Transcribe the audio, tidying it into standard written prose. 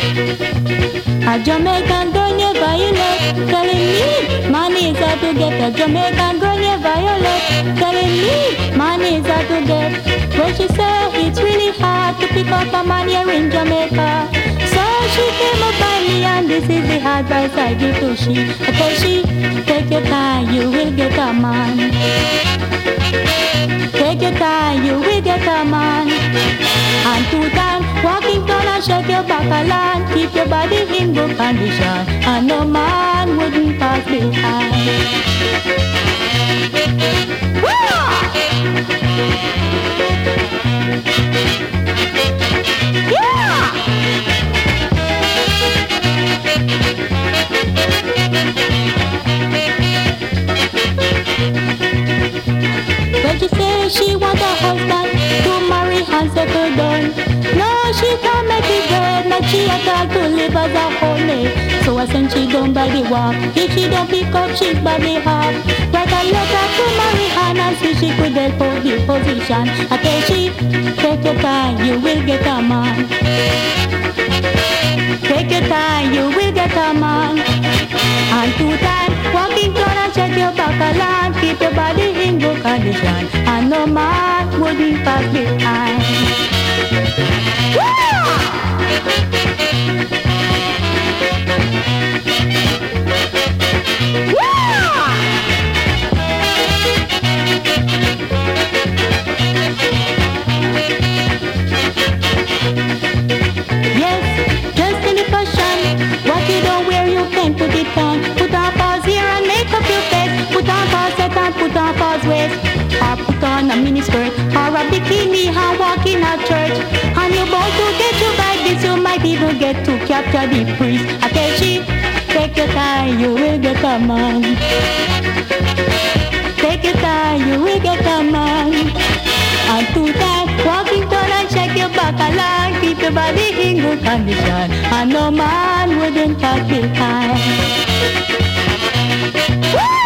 A Jamaican girl you violate, telling me money is hard to get. A Jamaican girl you violate, telling me money is hard to get. When she said it's really hard to pick up a man here in Jamaica, so she came up by me and this is the advice I give to she. I tell she, take your time, you will get a man. Take your time, you will get a man. And 2 times, walking down and shake your back a land. Keep your body in good condition, and no man wouldn't pass behind. When she say she want a husband to marry and settle down, no, she can't make it good. Now she a talk to live as a homemade. So I send she down by the walk. If she don't pick up, she's by the half. Write a letter to Mary Ann and see she could help out the position. I tell she, take your time, you will get a man. Take your time, you will get a man. And 2 times, walking down and check your back a land. Keep your body in good condition, and no man wouldn't pass behind. Yes, just in the fashion. What you don't wear, you can put it on. Put on pause here and make up your face. Put on pause set and put on pause waist. Or put on a mini skirt or a bikini and walk in a church. And you're bound to get you like this. You might even get to capture the priest. I tell she, take your time, you will get a man. Take your time, you will get a man. And 2 times, walking down and check your back along. Keep your body in good condition, and no man wouldn't pass behind. Woo!